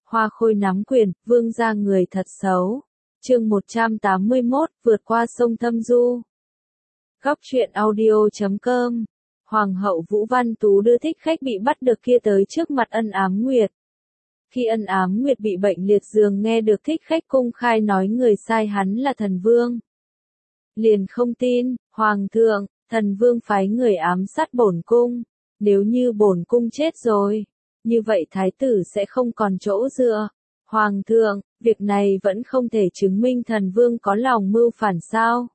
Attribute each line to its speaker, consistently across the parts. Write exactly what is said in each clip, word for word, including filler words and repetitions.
Speaker 1: Hoa Khôi nắm quyền, vương gia người thật xấu. Chương một trăm tám mươi mốt, vượt qua sông Thâm Du. Góc truyện audio chấm com. Hoàng hậu Vũ Văn Tú đưa thích khách bị bắt được kia tới trước mặt Ân Ám Nguyệt. Khi Ân Ám Nguyệt bị bệnh liệt giường nghe được thích khách công khai nói người sai hắn là thần vương, liền không tin. Hoàng thượng, thần vương phái người ám sát bổn cung, nếu như bổn cung chết rồi, như vậy thái tử sẽ không còn chỗ dựa. Hoàng thượng, việc này vẫn không thể chứng minh thần vương có lòng mưu phản sao?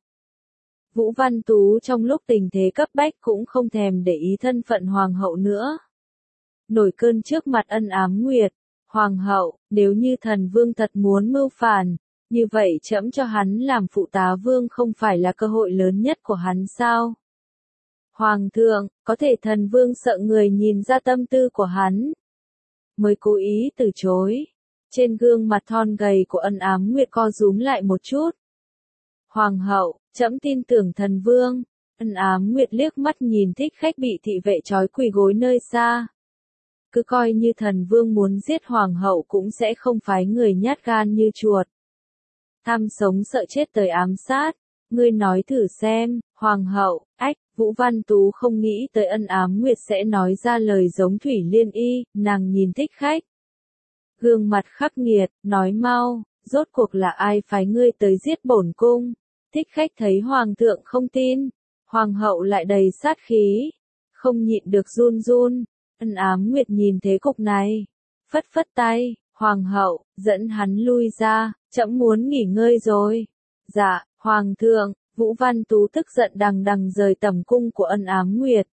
Speaker 1: Vũ Văn Tú trong lúc tình thế cấp bách cũng không thèm để ý thân phận hoàng hậu nữa. Nổi cơn trước mặt Ân Ám Nguyệt. Hoàng hậu, nếu như thần vương thật muốn mưu phản, như vậy trẫm cho hắn làm phụ tá vương không phải là cơ hội lớn nhất của hắn sao? Hoàng thượng, có thể thần vương sợ người nhìn ra tâm tư của hắn, mới cố ý từ chối. Trên gương mặt thon gầy của Ân Ám Nguyệt co rúm lại một chút. Hoàng hậu, trẫm tin tưởng thần vương. Ân Ám Nguyệt liếc mắt nhìn thích khách bị thị vệ trói quỳ gối nơi xa. Cứ coi như thần vương muốn giết hoàng hậu cũng sẽ không phái người nhát gan như chuột. Tham sống sợ chết tới ám sát. Ngươi nói thử xem, hoàng hậu, ách, Vũ Văn Tú không nghĩ tới Ân Ám Nguyệt sẽ nói ra lời giống Thủy Liên Y, nàng nhìn thích khách. Gương mặt khắc nghiệt, nói mau, rốt cuộc là ai phái ngươi tới giết bổn cung? Thích khách thấy hoàng thượng không tin, hoàng hậu lại đầy sát khí, không nhịn được run run. Ân Ám Nguyệt nhìn thế cục này, phất phất tay, hoàng hậu, dẫn hắn lui ra, trẫm muốn nghỉ ngơi rồi. Dạ, hoàng thượng. Vũ Văn Tú tức giận đằng đằng rời tẩm cung của Ân Ám Nguyệt.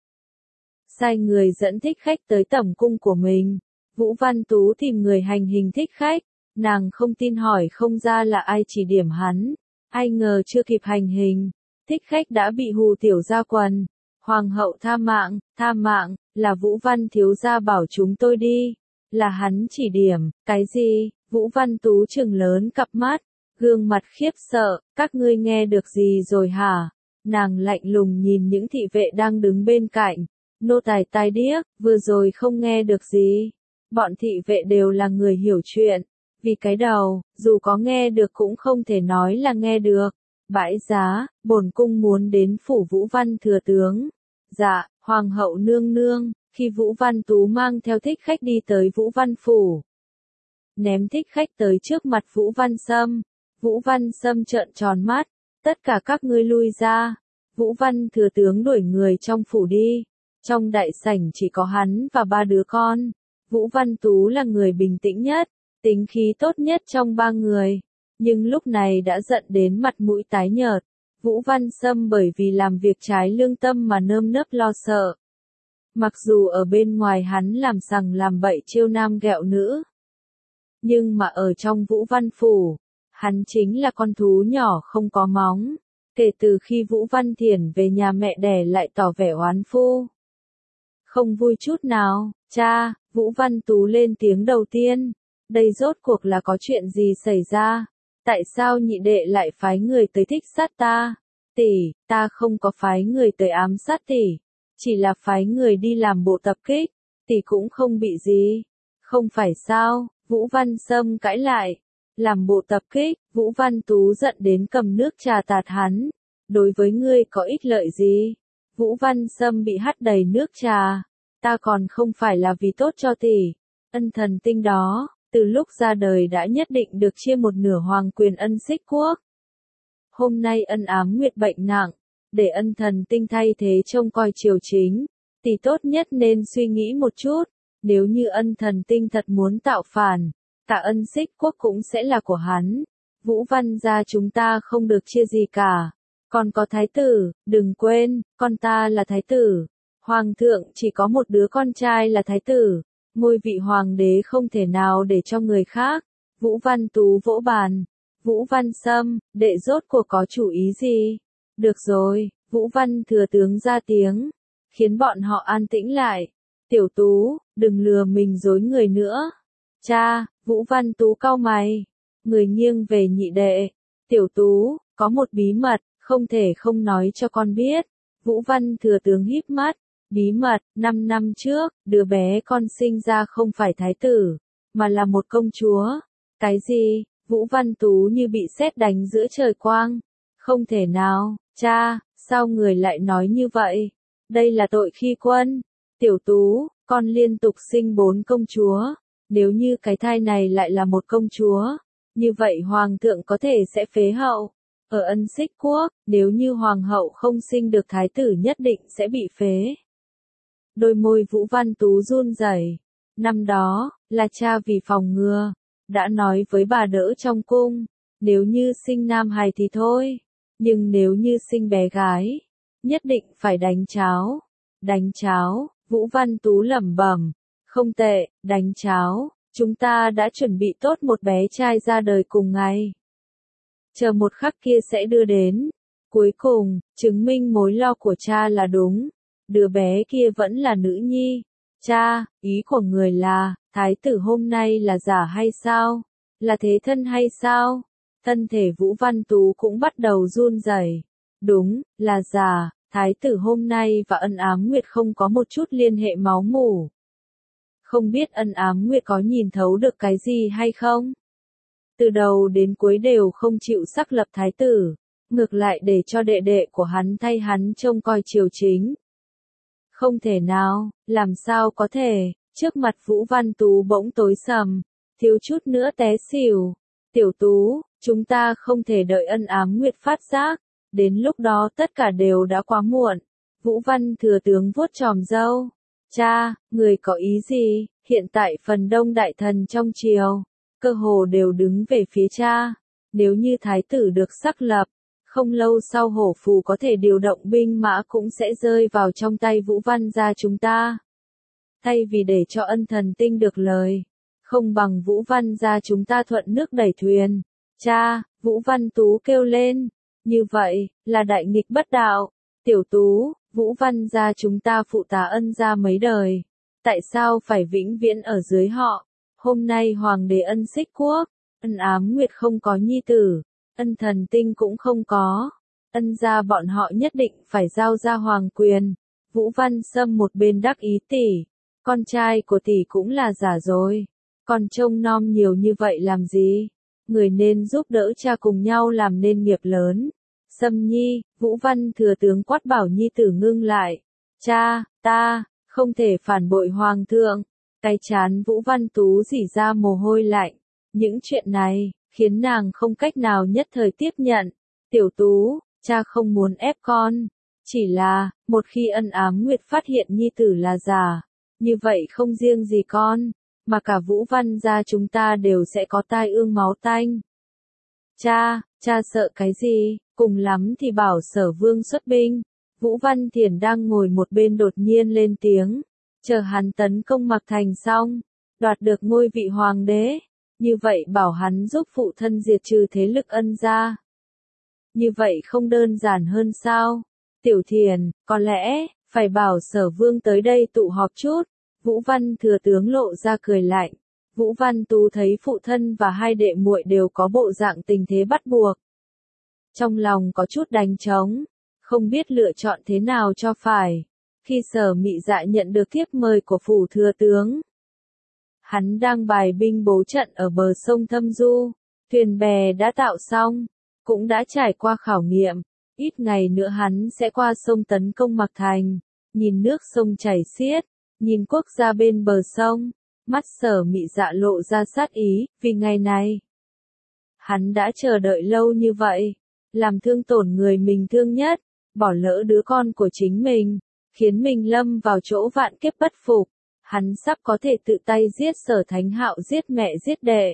Speaker 1: Sai người dẫn thích khách tới tẩm cung của mình. Vũ Văn Tú tìm người hành hình thích khách, nàng không tin hỏi không ra là ai chỉ điểm hắn. Ai ngờ chưa kịp hành hình, thích khách đã bị hù tiểu ra quần. Hoàng hậu tha mạng, tha mạng, là Vũ Văn thiếu gia bảo chúng tôi đi. Là hắn chỉ điểm, cái gì? Vũ Văn Tú trừng lớn cặp mắt, gương mặt khiếp sợ, các ngươi nghe được gì rồi hả? Nàng lạnh lùng nhìn những thị vệ đang đứng bên cạnh. Nô tài tai điếc, vừa rồi không nghe được gì. Bọn thị vệ đều là người hiểu chuyện. Vì cái đầu, dù có nghe được cũng không thể nói là nghe được. Bãi giá, bổn cung muốn đến phủ Vũ Văn thừa tướng. Dạ, hoàng hậu nương nương. Khi Vũ Văn Tú mang theo thích khách đi tới Vũ Văn phủ, ném thích khách tới trước mặt Vũ Văn Sâm. Vũ Văn Sâm trợn tròn mắt, tất cả các ngươi lui ra. Vũ Văn thừa tướng đuổi người trong phủ đi. Trong đại sảnh chỉ có hắn và ba đứa con. Vũ Văn Tú là người bình tĩnh nhất, tính khí tốt nhất trong ba người, nhưng lúc này đã giận đến mặt mũi tái nhợt. Vũ Văn Sâm bởi vì làm việc trái lương tâm mà nơm nớp lo sợ. Mặc dù ở bên ngoài hắn làm sằng làm bậy trêu nam ghẹo nữ, nhưng mà ở trong Vũ Văn phủ, hắn chính là con thú nhỏ không có móng. Kể từ khi Vũ Văn Thiển về nhà mẹ đẻ lại tỏ vẻ oán phu, không vui chút nào. Cha, Vũ Văn Tú lên tiếng đầu tiên. Đây rốt cuộc là có chuyện gì xảy ra? Tại sao nhị đệ lại phái người tới thích sát ta? Tỷ, ta không có phái người tới ám sát tỷ, chỉ là phái người đi làm bộ tập kích, tỷ cũng không bị gì. Không phải sao? Vũ Văn Sâm cãi lại. Làm bộ tập kích, Vũ Văn Tú giận đến cầm nước trà tạt hắn. Đối với ngươi có ích lợi gì? Vũ Văn Sâm bị hắt đầy nước trà. Ta còn không phải là vì tốt cho tỷ. Ân thần tinh đó, từ lúc ra đời đã nhất định được chia một nửa hoàng quyền Ân Xích Quốc. Hôm nay Ân Ám Nguyệt bệnh nặng, để ân thần tinh thay thế trông coi triều chính. Tỷ tốt nhất nên suy nghĩ một chút, nếu như ân thần tinh thật muốn tạo phản, cả Ân Xích Quốc cũng sẽ là của hắn. Vũ Văn gia chúng ta không được chia gì cả. Còn có thái tử, đừng quên, con ta là thái tử. Hoàng thượng chỉ có một đứa con trai là thái tử. Ngôi vị hoàng đế không thể nào để cho người khác. Vũ Văn Tú vỗ bàn. Vũ Văn Sâm, đệ rốt cuộc có chủ ý gì? Được rồi, Vũ Văn thừa tướng ra tiếng, khiến bọn họ an tĩnh lại. Tiểu Tú, đừng lừa mình dối người nữa. Cha, Vũ Văn Tú cau mày. Người nghiêng về nhị đệ. Tiểu Tú, có một bí mật, không thể không nói cho con biết. Vũ Văn thừa tướng híp mắt. Bí mật, năm năm trước, đứa bé con sinh ra không phải thái tử, mà là một công chúa. Cái gì? Vũ Văn Tú như bị sét đánh giữa trời quang. Không thể nào, cha, sao người lại nói như vậy? Đây là tội khi quân. Tiểu Tú, con liên tục sinh bốn công chúa. Nếu như cái thai này lại là một công chúa, như vậy hoàng thượng có thể sẽ phế hậu. Ở Ân Xích Quốc, nếu như hoàng hậu không sinh được thái tử nhất định sẽ bị phế. Đôi môi Vũ Văn Tú run rẩy. Năm đó, là cha vì phòng ngừa, đã nói với bà đỡ trong cung, nếu như sinh nam hài thì thôi, nhưng nếu như sinh bé gái, nhất định phải đánh cháo. Đánh cháo, Vũ Văn Tú lẩm bẩm, không tệ, đánh cháo, chúng ta đã chuẩn bị tốt một bé trai ra đời cùng ngày. Chờ một khắc kia sẽ đưa đến. Cuối cùng, chứng minh mối lo của cha là đúng. Đứa bé kia vẫn là nữ nhi. Cha, ý của người là, thái tử hôm nay là giả hay sao? Là thế thân hay sao? Thân thể Vũ Văn Tú cũng bắt đầu run rẩy. Đúng, là giả, thái tử hôm nay và Ân Ám Nguyệt không có một chút liên hệ máu mủ. Không biết Ân Ám Nguyệt có nhìn thấu được cái gì hay không? Từ đầu đến cuối đều không chịu xác lập thái tử, ngược lại để cho đệ đệ của hắn thay hắn trông coi triều chính. Không thể nào, làm sao có thể, trước mặt Vũ Văn Tú bỗng tối sầm, thiếu chút nữa té xỉu. Tiểu Tú, chúng ta không thể đợi Ân Ám Nguyệt phát giác, đến lúc đó tất cả đều đã quá muộn. Vũ Văn thừa tướng vuốt chòm râu. Cha, người có ý gì? Hiện tại phần đông đại thần trong triều, cơ hồ đều đứng về phía cha. Nếu như thái tử được xác lập, không lâu sau hổ phù có thể điều động binh mã cũng sẽ rơi vào trong tay Vũ Văn gia chúng ta. Thay vì để cho Ân Thần Tinh được lời, không bằng Vũ Văn gia chúng ta thuận nước đẩy thuyền. Cha, Vũ Văn Tú kêu lên, như vậy, là đại nghịch bất đạo. Tiểu Tú, Vũ Văn gia chúng ta phụ tá Ân gia mấy đời, tại sao phải vĩnh viễn ở dưới họ? Hôm nay Hoàng đế Ân Xích Quốc, Ân Ám Nguyệt không có nhi tử, Ân Thần Tinh cũng không có. Ân gia bọn họ nhất định phải giao ra hoàng quyền. Vũ Văn Sâm một bên đắc ý tỷ, con trai của tỷ cũng là giả rồi. Còn trông nom nhiều như vậy làm gì? Người nên giúp đỡ cha cùng nhau làm nên nghiệp lớn. Sâm Nhi, Vũ Văn thừa tướng quát bảo nhi tử ngưng lại. Cha, ta, không thể phản bội hoàng thượng. Cái chán Vũ Văn Tú rỉ ra mồ hôi lạnh. Những chuyện này, khiến nàng không cách nào nhất thời tiếp nhận. Tiểu Tú, cha không muốn ép con. Chỉ là, một khi Ân Ám Nguyệt phát hiện nhi tử là giả, như vậy không riêng gì con, mà cả Vũ Văn gia chúng ta đều sẽ có tai ương máu tanh. Cha, cha sợ cái gì? Cùng lắm thì bảo Sở Vương xuất binh. Vũ Văn Thiển đang ngồi một bên đột nhiên lên tiếng. Chờ hắn tấn công Mạc Thành xong, đoạt được ngôi vị hoàng đế. Như vậy bảo hắn giúp phụ thân diệt trừ thế lực Ân gia. Như vậy không đơn giản hơn sao? Tiểu Thiền, có lẽ, phải bảo Sở Vương tới đây tụ họp chút. Vũ Văn thừa tướng lộ ra cười lạnh. Vũ Văn Tú thấy phụ thân và hai đệ muội đều có bộ dạng tình thế bắt buộc. Trong lòng có chút đánh trống, không biết lựa chọn thế nào cho phải. Khi Sở Mị Dạ nhận được thiếp mời của phủ thừa tướng, hắn đang bài binh bố trận ở bờ sông Thâm Du, thuyền bè đã tạo xong, cũng đã trải qua khảo nghiệm, ít ngày nữa hắn sẽ qua sông tấn công Mạc Thành. Nhìn nước sông chảy xiết, nhìn quốc gia bên bờ sông, mắt Sở Mị Dạ lộ ra sát ý, vì ngày này hắn đã chờ đợi lâu như vậy, làm thương tổn người mình thương nhất, bỏ lỡ đứa con của chính mình, khiến mình lâm vào chỗ vạn kiếp bất phục. Hắn sắp có thể tự tay giết Sở Thánh Hạo, giết mẹ giết đệ.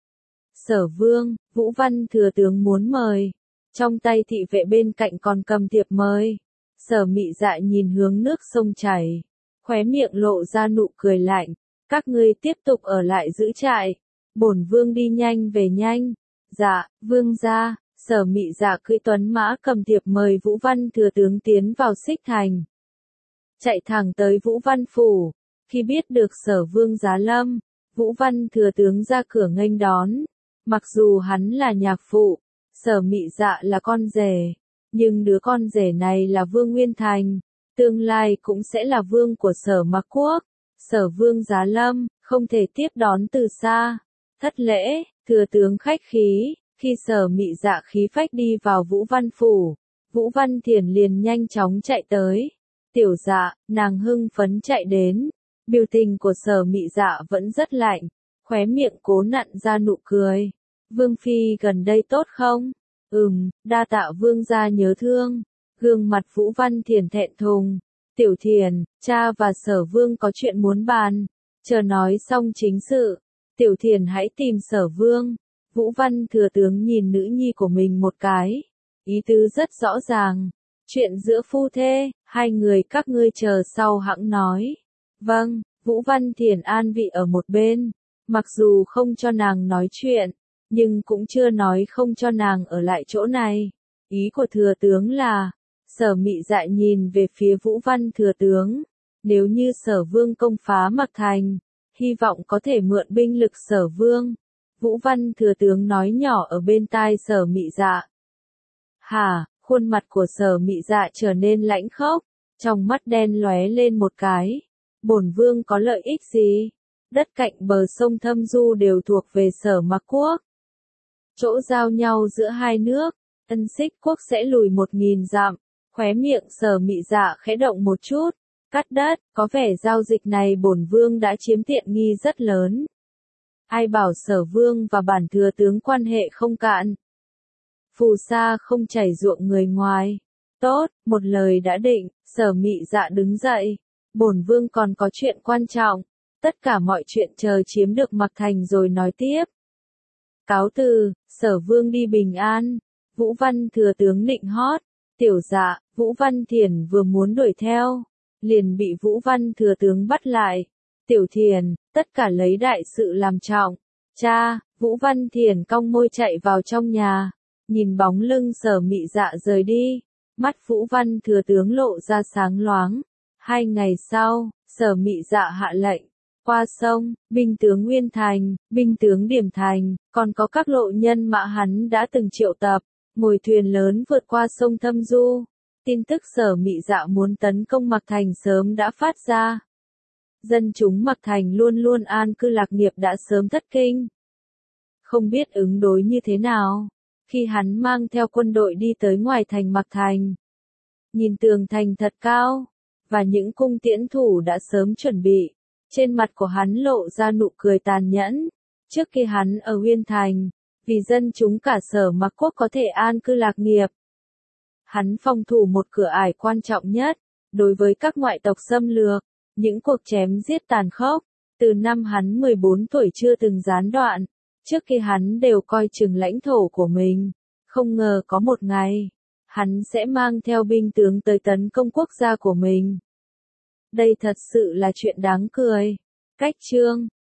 Speaker 1: Sở Vương, Vũ Văn thừa tướng muốn mời. Trong tay thị vệ bên cạnh còn cầm thiệp mời. Sở Mị Dạ nhìn hướng nước sông chảy, khóe miệng lộ ra nụ cười lạnh. Các ngươi tiếp tục ở lại giữ trại. Bổn vương đi nhanh về nhanh. Dạ, vương gia. Sở Mị Dạ cưỡi tuấn mã cầm thiệp mời Vũ Văn thừa tướng tiến vào Xích Thành. Chạy thẳng tới Vũ Văn phủ. Khi biết được Sở Vương giá lâm, Vũ Văn thừa tướng ra cửa nghênh đón. Mặc dù hắn là nhạc phụ, Sở Mị Dạ là con rể, nhưng đứa con rể này là Vương Nguyên Thành, tương lai cũng sẽ là vương của Sở Mạc Quốc. Sở Vương giá lâm, không thể tiếp đón từ xa. Thất lễ, thừa tướng khách khí, khi Sở Mị Dạ khí phách đi vào Vũ Văn phủ, Vũ Văn Thiển liền nhanh chóng chạy tới. Tiểu Dạ, nàng hưng phấn chạy đến, biểu tình của Sở Mị Dạ vẫn rất lạnh, khóe miệng cố nặn ra nụ cười. Vương phi gần đây tốt không? Ừm, đa tạ vương gia nhớ thương. Gương mặt Vũ Văn Thiển thẹn thùng. Tiểu Thiển, cha và Sở Vương có chuyện muốn bàn. Chờ nói xong chính sự, Tiểu Thiển hãy tìm Sở Vương. Vũ Văn thừa tướng nhìn nữ nhi của mình một cái. Ý tứ rất rõ ràng. Chuyện giữa phu thê, hai người các ngươi chờ sau hẵng nói. Vâng, Vũ Văn Thiển an vị ở một bên. Mặc dù không cho nàng nói chuyện, nhưng cũng chưa nói không cho nàng ở lại chỗ này. Ý của thừa tướng là, Sở Mị Dạ nhìn về phía Vũ Văn thừa tướng. Nếu như Sở Vương công phá Mạc Thành, hy vọng có thể mượn binh lực Sở Vương. Vũ Văn thừa tướng nói nhỏ ở bên tai Sở Mị Dạ. Hả, khuôn mặt của Sở Mị Dạ trở nên lãnh khốc, trong mắt đen lóe lên một cái. Bổn vương có lợi ích gì? Đất cạnh bờ sông Thâm Du đều thuộc về Sở Mạc quốc. Chỗ giao nhau giữa hai nước, Ân Xích quốc sẽ lùi một nghìn dặm. Khóe miệng Sở Mị Dạ khẽ động một chút. Cắt đất, có vẻ giao dịch này bổn vương đã chiếm tiện nghi rất lớn. Ai bảo Sở Vương và bản thừa tướng quan hệ không cạn. Phù sa không chảy ruộng người ngoài. Tốt, một lời đã định, Sở Mị Dạ đứng dậy. Bổn vương còn có chuyện quan trọng. Tất cả mọi chuyện chờ chiếm được Mạc Thành rồi nói tiếp. Cáo từ, Sở Vương đi bình an. Vũ Văn thừa tướng nịnh hót. Tiểu Dạ, Vũ Văn Thiển vừa muốn đuổi theo, liền bị Vũ Văn thừa tướng bắt lại. Tiểu Thiển, tất cả lấy đại sự làm trọng. Cha, Vũ Văn Thiển cong môi chạy vào trong nhà, nhìn bóng lưng Sở Mị Dạ rời đi. Mắt Vũ Văn thừa tướng lộ ra sáng loáng. Hai ngày sau, Sở Mị Dạ hạ lệnh. Qua sông, binh tướng Nguyên Thành, binh tướng Điểm Thành, còn có các lộ nhân mã hắn đã từng triệu tập, ngồi thuyền lớn vượt qua sông Thâm Du. Tin tức Sở Mị Dạ muốn tấn công Mạc Thành sớm đã phát ra. Dân chúng Mạc Thành luôn luôn an cư lạc nghiệp đã sớm thất kinh. Không biết ứng đối như thế nào, khi hắn mang theo quân đội đi tới ngoài thành Mạc Thành. Nhìn tường thành thật cao, và những cung tiễn thủ đã sớm chuẩn bị. Trên mặt của hắn lộ ra nụ cười tàn nhẫn. Trước khi hắn ở Nguyên Thành, vì dân chúng cả Sở Mạc quốc có thể an cư lạc nghiệp, hắn phòng thủ một cửa ải quan trọng nhất, đối với các ngoại tộc xâm lược, những cuộc chém giết tàn khốc, từ năm hắn mười bốn tuổi chưa từng gián đoạn, trước khi hắn đều coi chừng lãnh thổ của mình, không ngờ có một ngày, hắn sẽ mang theo binh tướng tới tấn công quốc gia của mình. Đây thật sự là chuyện đáng cười. Cách chương